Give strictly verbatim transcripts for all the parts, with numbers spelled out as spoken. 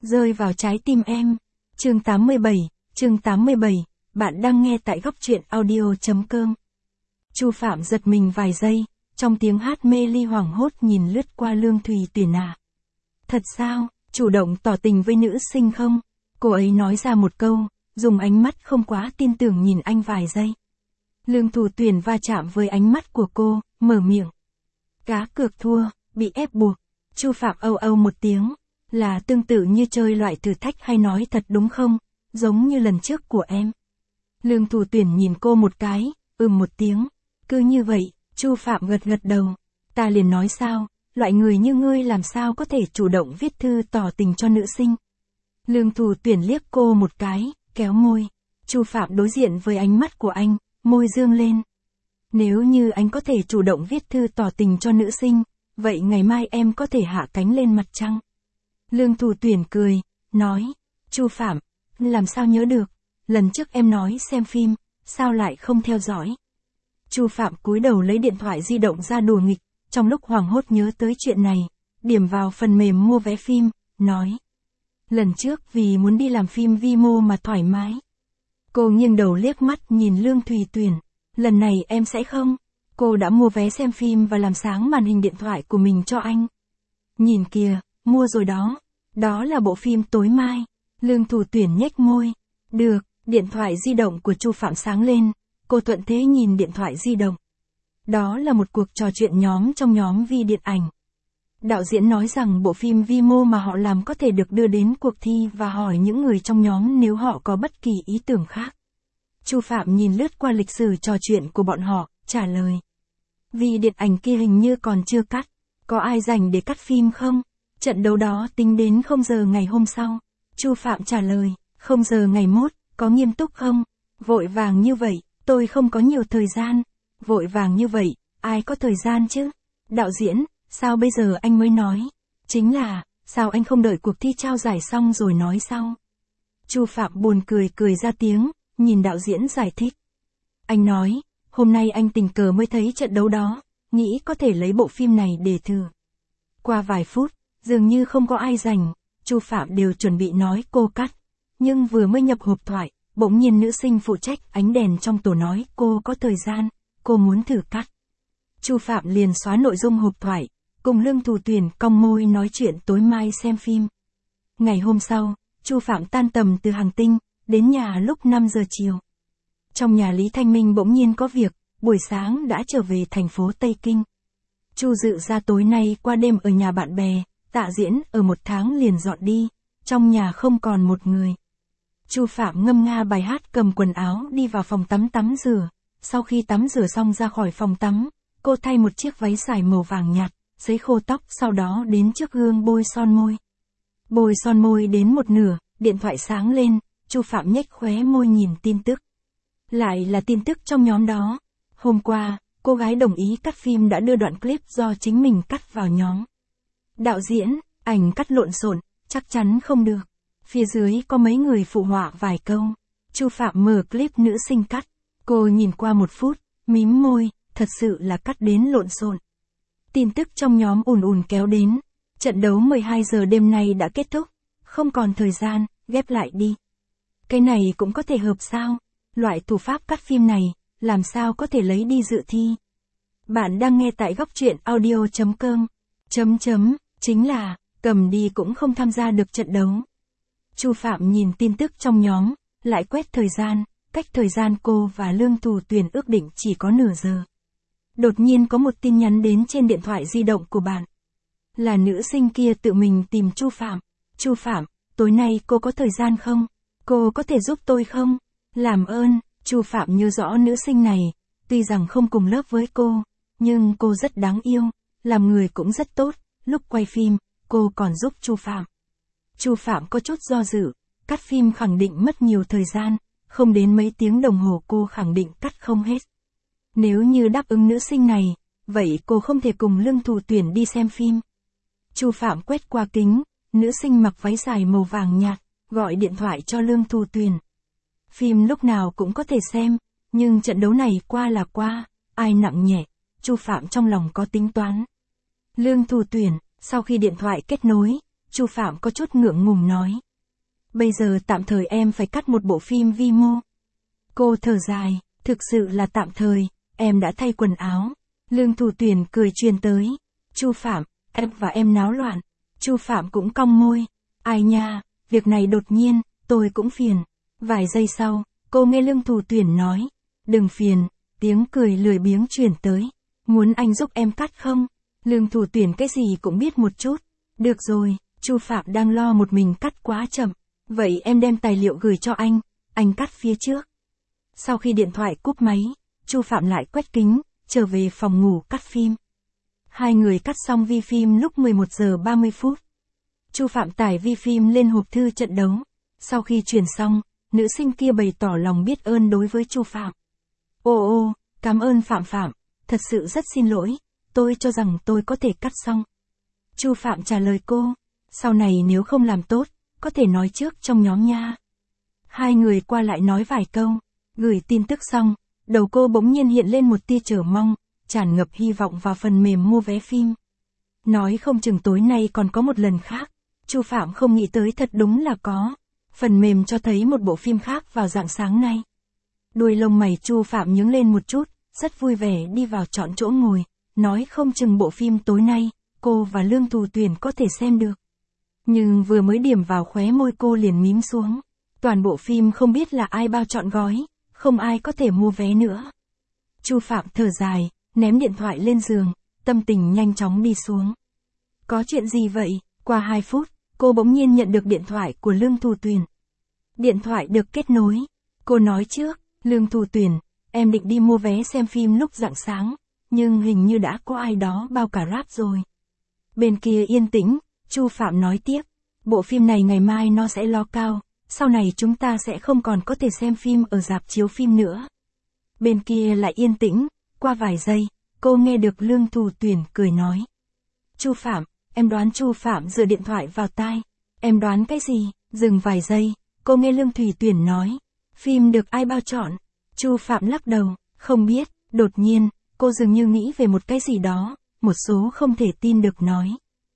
rơi vào trái tim em. Chương tám mươi bảy, chương tám mươi bảy, bạn đang nghe tại góc truyện audio chấm com. Chu Phạm giật mình vài giây, trong tiếng hát mê ly hoảng hốt nhìn lướt qua Lương Thùy Tuyển à. Thật sao, chủ động tỏ tình với nữ sinh không? Cô ấy nói ra một câu, dùng ánh mắt không quá tin tưởng nhìn anh vài giây. Lương Thùy Tuyển va chạm với ánh mắt của cô, mở miệng. Cá cược thua, bị ép buộc. Chu Phạm âu âu một tiếng, là tương tự như chơi loại thử thách hay nói thật đúng không, giống như lần trước của em. Lương Thùy Tuyển nhìn cô một cái, ừm một tiếng, cứ như vậy, Chu Phạm gật gật đầu. Ta liền nói sao, loại người như ngươi làm sao có thể chủ động viết thư tỏ tình cho nữ sinh. Lương Thùy Tuyển liếc cô một cái, kéo môi. Chu Phạm đối diện với ánh mắt của anh, môi dương lên. Nếu như anh có thể chủ động viết thư tỏ tình cho nữ sinh, vậy ngày mai em có thể hạ cánh lên mặt trăng. Lương Thùy Tuyển cười, nói, Chu Phạm, làm sao nhớ được, lần trước em nói xem phim, sao lại không theo dõi. Chu Phạm cúi đầu lấy điện thoại di động ra đùa nghịch, trong lúc hoảng hốt nhớ tới chuyện này, điểm vào phần mềm mua vé phim, nói. Lần trước vì muốn đi làm phim Vimo mà thoải mái. Cô nghiêng đầu liếc mắt nhìn Lương Thùy Tuyển, lần này em sẽ không. Cô đã mua vé xem phim và làm sáng màn hình điện thoại của mình cho anh. Nhìn kìa, mua rồi đó. Đó là bộ phim tối mai. Lương Thùy Tuyển nhếch môi. Được, điện thoại di động của Chu Phạm sáng lên. Cô thuận thế nhìn điện thoại di động. Đó là một cuộc trò chuyện nhóm trong nhóm Vi điện ảnh. Đạo diễn nói rằng bộ phim Vimo mà họ làm có thể được đưa đến cuộc thi và hỏi những người trong nhóm nếu họ có bất kỳ ý tưởng khác. Chu Phạm nhìn lướt qua lịch sử trò chuyện của bọn họ, trả lời. Vì điện ảnh kia hình như còn chưa cắt, có ai rảnh để cắt phim không? Trận đấu đó tính đến không giờ ngày hôm sau. Chu Phạm trả lời, không giờ ngày mốt, có nghiêm túc không? Vội vàng như vậy, tôi không có nhiều thời gian. Vội vàng như vậy, ai có thời gian chứ? Đạo diễn, sao bây giờ anh mới nói? Chính là, sao anh không đợi cuộc thi trao giải xong rồi nói sau? Chu Phạm buồn cười cười ra tiếng, nhìn đạo diễn giải thích. Anh nói, hôm nay anh tình cờ mới thấy trận đấu đó, nghĩ có thể lấy bộ phim này để thử. Qua vài phút, dường như không có ai rảnh, Chu Phạm đều chuẩn bị nói cô cắt. Nhưng vừa mới nhập hộp thoại, bỗng nhiên nữ sinh phụ trách ánh đèn trong tổ nói cô có thời gian, cô muốn thử cắt. Chu Phạm liền xóa nội dung hộp thoại, cùng Lương Thùy Tuyển cong môi nói chuyện tối mai xem phim. Ngày hôm sau, Chu Phạm tan tầm từ Hàng Tinh, đến nhà lúc năm giờ chiều. Trong nhà Lý Thanh Minh bỗng nhiên có việc, buổi sáng đã trở về thành phố Tây Kinh. Chu dự ra tối nay qua đêm ở nhà bạn bè, Tạ Diễn ở một tháng liền dọn đi, trong nhà không còn một người. Chu Phạm ngâm nga bài hát cầm quần áo đi vào phòng tắm tắm rửa. Sau khi tắm rửa xong ra khỏi phòng tắm, cô thay một chiếc váy dài màu vàng nhạt, sấy khô tóc sau đó đến trước gương bôi son môi. Bôi son môi đến một nửa, điện thoại sáng lên, Chu Phạm nhếch khóe môi nhìn tin tức. Lại là tin tức trong nhóm đó. Hôm qua, cô gái đồng ý cắt phim đã đưa đoạn clip do chính mình cắt vào nhóm. Đạo diễn, ảnh cắt lộn xộn, chắc chắn không được. Phía dưới có mấy người phụ họa vài câu. Chu Phạm mở clip nữ sinh cắt. Cô nhìn qua một phút, mím môi, thật sự là cắt đến lộn xộn. Tin tức trong nhóm ùn ùn kéo đến. Trận đấu mười hai giờ đêm nay đã kết thúc. Không còn thời gian, ghép lại đi. Cái này cũng có thể hợp sao? Loại thủ pháp cắt phim này, làm sao có thể lấy đi dự thi? Bạn đang nghe tại góc truyện audio chấm com. Chấm chấm, chính là, cầm đi cũng không tham gia được trận đấu. Chu Phạm nhìn tin tức trong nhóm, lại quét thời gian, cách thời gian cô và Lương Thùy Tuyển ước định chỉ có nửa giờ. Đột nhiên có một tin nhắn đến trên điện thoại di động của bạn. Là nữ sinh kia tự mình tìm Chu Phạm. Chu Phạm, tối nay cô có thời gian không? Cô có thể giúp tôi không? Làm ơn, Chu Phạm nhớ rõ nữ sinh này, tuy rằng không cùng lớp với cô, nhưng cô rất đáng yêu, làm người cũng rất tốt, lúc quay phim, cô còn giúp Chu Phạm. Chu Phạm có chút do dự, cắt phim khẳng định mất nhiều thời gian, không đến mấy tiếng đồng hồ cô khẳng định cắt không hết. Nếu như đáp ứng nữ sinh này, vậy cô không thể cùng Lương Thùy Tuyển đi xem phim. Chu Phạm quét qua kính, nữ sinh mặc váy dài màu vàng nhạt, gọi điện thoại cho Lương Thùy Tuyển. Phim lúc nào cũng có thể xem, nhưng trận đấu này qua là qua, ai nặng nhẹ, Chu Phạm trong lòng có tính toán. Lương Thùy Tuyển, sau khi điện thoại kết nối, Chu Phạm có chút ngượng ngùng nói. Bây giờ tạm thời em phải cắt một bộ phim vi mô. Cô thở dài, thực sự là tạm thời, em đã thay quần áo. Lương Thủ Tuyển cười truyền tới. Chu Phạm, em và em náo loạn. Chu Phạm cũng cong môi. Ai nha, việc này đột nhiên, tôi cũng phiền. Vài giây sau, cô nghe Lương Thủ Tuyển nói. Đừng phiền, tiếng cười lười biếng truyền tới. Muốn anh giúp em cắt không? Lương Thủ Tuyển cái gì cũng biết một chút. Được rồi, Chu Phạm đang lo một mình cắt quá chậm. Vậy em đem tài liệu gửi cho anh, anh cắt phía trước. Sau khi điện thoại cúp máy, Chu Phạm lại quét kính, trở về phòng ngủ cắt phim. Hai người cắt xong vi phim lúc mười một giờ ba mươi phút. Chu Phạm tải vi phim lên hộp thư trận đấu. Sau khi truyền xong, nữ sinh kia bày tỏ lòng biết ơn đối với Chu Phạm. Ô ô, cảm ơn Phạm Phạm, thật sự rất xin lỗi, tôi cho rằng tôi có thể cắt xong. Chu Phạm trả lời cô, sau này nếu không làm tốt, có thể nói trước trong nhóm nha. Hai người qua lại nói vài câu, gửi tin tức xong, đầu cô bỗng nhiên hiện lên một tia chờ mong, tràn ngập hy vọng vào phần mềm mua vé phim. Nói không chừng tối nay còn có một lần khác, Chu Phạm không nghĩ tới thật đúng là có. Phần mềm cho thấy một bộ phim khác vào rạng sáng nay. Đuôi lông mày Chu Phạm nhướng lên một chút, rất vui vẻ đi vào chọn chỗ ngồi, nói không chừng bộ phim tối nay, cô và Lương Thủ Tuyển có thể xem được. Nhưng vừa mới điểm vào khóe môi cô liền mím xuống. Toàn bộ phim không biết là ai bao trọn gói, không ai có thể mua vé nữa. Chu Phạm thở dài, ném điện thoại lên giường, tâm tình nhanh chóng đi xuống. Có chuyện gì vậy? Qua hai phút, cô bỗng nhiên nhận được điện thoại của Lương Thủ Tuyển. Điện thoại được kết nối. Cô nói trước, Lương Thủ Tuyển, em định đi mua vé xem phim lúc rạng sáng, nhưng hình như đã có ai đó bao cả ráp rồi. Bên kia yên tĩnh, Chu Phạm nói tiếp, bộ phim này ngày mai nó sẽ lo cao, sau này chúng ta sẽ không còn có thể xem phim ở rạp chiếu phim nữa. Bên kia lại yên tĩnh, qua vài giây, cô nghe được Lương Thủ Tuyển cười nói. Chu Phạm, em đoán. Chu Phạm dựa điện thoại vào tai. Em đoán cái gì? Dừng vài giây, cô nghe Lương Thủy Tuyển nói. Phim được ai bao chọn? Chu Phạm lắc đầu, không biết. Đột nhiên, cô dường như nghĩ về một cái gì đó, một số không thể tin được nói.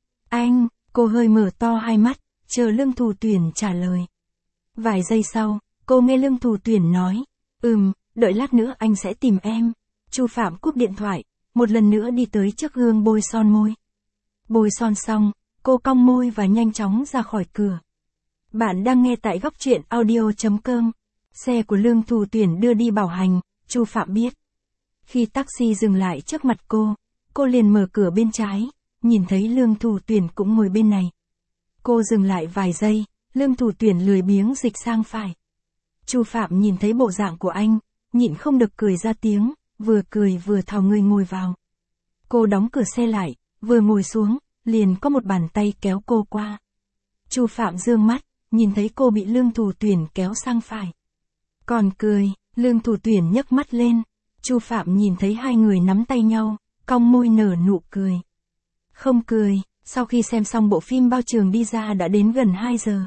Anh, cô hơi mở to hai mắt, chờ Lương Thủ Tuyển trả lời. Vài giây sau, cô nghe Lương Thủ Tuyển nói. Ừm, đợi lát nữa anh sẽ tìm em. Chu Phạm cúp điện thoại, một lần nữa đi tới trước gương bôi son môi. Bôi son xong, cô cong môi và nhanh chóng ra khỏi cửa. Bạn đang nghe tại góc truyện audio chấm com. Xe của Lương Thủ Tuyển đưa đi bảo hành, Chu Phạm biết. Khi taxi dừng lại trước mặt cô, cô liền mở cửa bên trái, nhìn thấy Lương Thủ Tuyển cũng ngồi bên này. Cô dừng lại vài giây, Lương Thủ Tuyển lười biếng dịch sang phải. Chu Phạm nhìn thấy bộ dạng của anh, nhịn không được cười ra tiếng, vừa cười vừa thò người ngồi vào. Cô đóng cửa xe lại, vừa ngồi xuống, liền có một bàn tay kéo cô qua. Chu Phạm dương mắt, nhìn thấy cô bị Lương Thủ Tuyển kéo sang phải. Còn cười, Lương Thủ Tuyển nhấc mắt lên. Chu Phạm nhìn thấy hai người nắm tay nhau, cong môi nở nụ cười. Không cười, sau khi xem xong bộ phim bao trường đi ra đã đến gần hai giờ.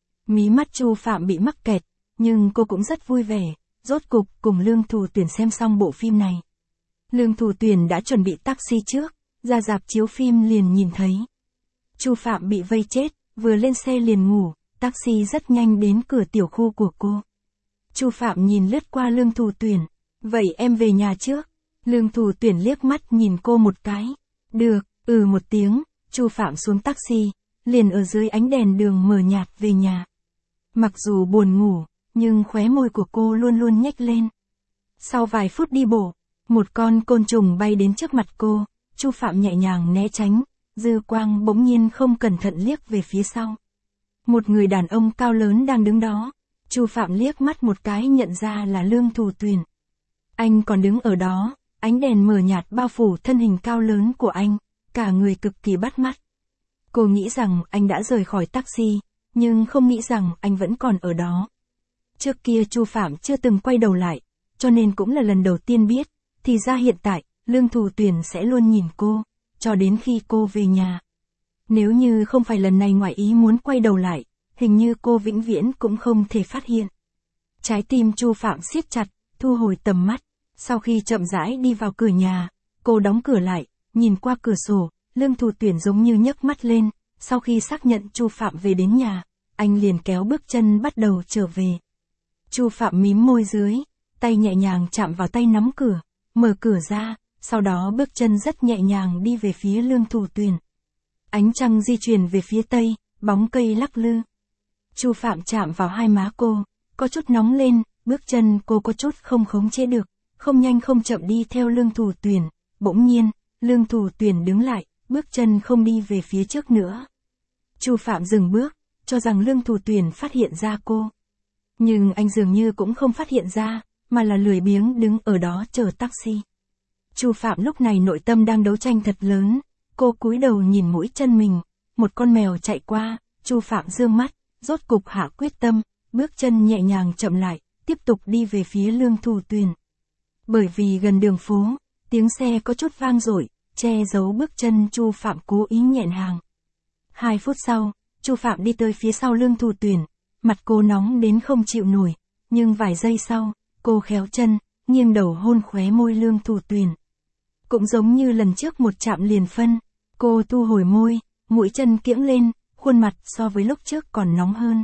Mí mắt Chu Phạm bị mắc kẹt, nhưng cô cũng rất vui vẻ, rốt cục cùng Lương Thủ Tuyển xem xong bộ phim này. Lương Thủ Tuyển đã chuẩn bị taxi trước, ra rạp chiếu phim liền nhìn thấy. Chu Phạm bị vây chết, vừa lên xe liền ngủ, taxi rất nhanh đến cửa tiểu khu của cô. Chu Phạm nhìn lướt qua Lương Thủ Tuyển, vậy em về nhà trước. Lương Thủ Tuyển liếc mắt nhìn cô một cái. Được, ừ một tiếng, Chu Phạm xuống taxi, liền ở dưới ánh đèn đường mờ nhạt về nhà. Mặc dù buồn ngủ, nhưng khóe môi của cô luôn luôn nhếch lên. Sau vài phút đi bộ, một con côn trùng bay đến trước mặt cô, Chu Phạm nhẹ nhàng né tránh, dư quang bỗng nhiên không cẩn thận liếc về phía sau. Một người đàn ông cao lớn đang đứng đó, Chu Phạm liếc mắt một cái nhận ra là Lương Thủ Tuyển. Anh còn đứng ở đó, ánh đèn mờ nhạt bao phủ thân hình cao lớn của anh, cả người cực kỳ bắt mắt. Cô nghĩ rằng anh đã rời khỏi taxi, nhưng không nghĩ rằng anh vẫn còn ở đó. Trước kia Chu Phạm chưa từng quay đầu lại, cho nên cũng là lần đầu tiên biết, thì ra hiện tại, Lương Thủ Tuyển sẽ luôn nhìn cô, cho đến khi cô về nhà. Nếu như không phải lần này ngoại ý muốn quay đầu lại, hình như cô vĩnh viễn cũng không thể phát hiện. Trái tim Chu Phạm siết chặt, thu hồi tầm mắt. Sau khi chậm rãi đi vào cửa nhà, cô đóng cửa lại, nhìn qua cửa sổ, Lương Thủ Tuyển giống như nhấc mắt lên, sau khi xác nhận Chu Phạm về đến nhà, anh liền kéo bước chân bắt đầu trở về. Chu Phạm mím môi dưới, tay nhẹ nhàng chạm vào tay nắm cửa, mở cửa ra, sau đó bước chân rất nhẹ nhàng đi về phía Lương Thủ Tuyền. Ánh trăng di chuyển về phía tây, bóng cây lắc lư. Chu Phạm chạm vào hai má cô, có chút nóng lên, bước chân cô có chút không khống chế được, không nhanh không chậm đi theo Lương Thủ Tuyền. Bỗng nhiên, Lương Thủ Tuyền đứng lại, bước chân không đi về phía trước nữa. Chu Phạm dừng bước, cho rằng Lương Thủ Tuyền phát hiện ra cô. Nhưng anh dường như cũng không phát hiện ra, mà là lười biếng đứng ở đó chờ taxi. Chu Phạm lúc này nội tâm đang đấu tranh thật lớn, cô cúi đầu nhìn mũi chân mình, một con mèo chạy qua, Chu Phạm dương mắt, rốt cục hạ quyết tâm, bước chân nhẹ nhàng chậm lại, tiếp tục đi về phía Lương Thủ Tuyền. Bởi vì gần đường phố, tiếng xe có chút vang dội, che giấu bước chân Chu Phạm cố ý nhẹn hàng. Hai phút sau, Chu Phạm đi tới phía sau Lương Thủ Tuyền, mặt cô nóng đến không chịu nổi, nhưng vài giây sau, cô khéo chân, nghiêng đầu hôn khóe môi Lương Thủ Tuyền. Cũng giống như lần trước một chạm liền phân, cô thu hồi môi, mũi chân kiễng lên, khuôn mặt so với lúc trước còn nóng hơn.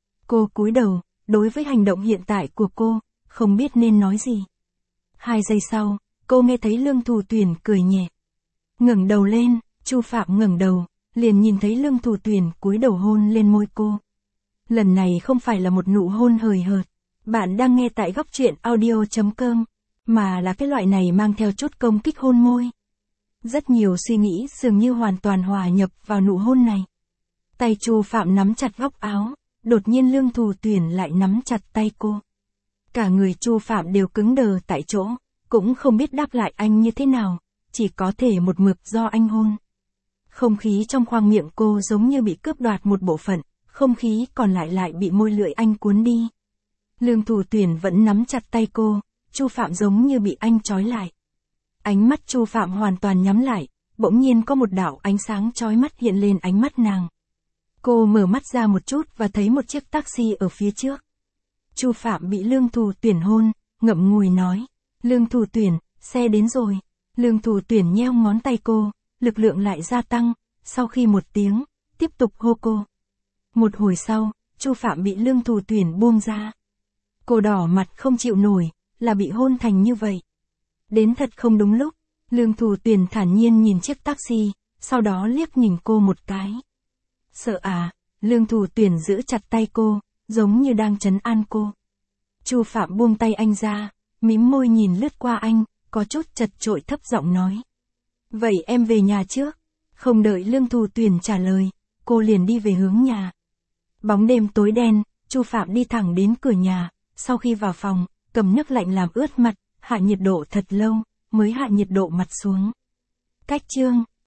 Cô cúi đầu, đối với hành động hiện tại của cô, không biết nên nói gì. Hai giây sau, cô nghe thấy Lương Thủ Tuyền cười nhẹ. Ngẩng đầu lên, Chu Phạm ngẩng đầu, liền nhìn thấy Lương Thủ Tuyền cúi đầu hôn lên môi cô. Lần này không phải là một nụ hôn hời hợt, bạn đang nghe tại góc truyện audio chấm com, mà là cái loại này mang theo chút công kích hôn môi. Rất nhiều suy nghĩ dường như hoàn toàn hòa nhập vào nụ hôn này. Tay Chu Phạm nắm chặt góc áo, đột nhiên Lương Thủ Tuyền lại nắm chặt tay cô. Cả người Chu Phạm đều cứng đờ tại chỗ, cũng không biết đáp lại anh như thế nào, chỉ có thể một mực do anh hôn. Không khí trong khoang miệng cô giống như bị cướp đoạt một bộ phận, không khí còn lại lại bị môi lưỡi anh cuốn đi. Lương Thủ Tuyền vẫn nắm chặt tay cô, Chu Phạm giống như bị anh trói lại. Ánh mắt Chu Phạm hoàn toàn nhắm lại, bỗng nhiên có một đạo ánh sáng chói mắt hiện lên ánh mắt nàng. Cô mở mắt ra một chút và thấy một chiếc taxi ở phía trước. Chu Phạm bị Lương Thủ Tuyền hôn, ngậm ngùi nói, Lương Thủ Tuyền, xe đến rồi. Lương Thủ Tuyền nheo ngón tay cô, lực lượng lại gia tăng, sau khi một tiếng, tiếp tục hô cô. Một hồi sau, Chu Phạm bị Lương Thủ Tuyền buông ra. Cô đỏ mặt không chịu nổi, là bị hôn thành như vậy. Đến thật không đúng lúc, Lương Thủ Tuyền thản nhiên nhìn chiếc taxi, sau đó liếc nhìn cô một cái. Sợ à, Lương Thủ Tuyền giữ chặt tay cô, giống như đang trấn an cô. Chu Phạm buông tay anh ra, mím môi nhìn lướt qua anh, có chút chật chội thấp giọng nói. Vậy em về nhà trước. Không đợi Lương Thủ Tuyền trả lời, cô liền đi về hướng nhà. Bóng đêm tối đen, Chu Phạm đi thẳng đến cửa nhà, sau khi vào phòng, cầm nước lạnh làm ướt mặt, hạ nhiệt độ thật lâu, mới hạ nhiệt độ mặt xuống. Cách chương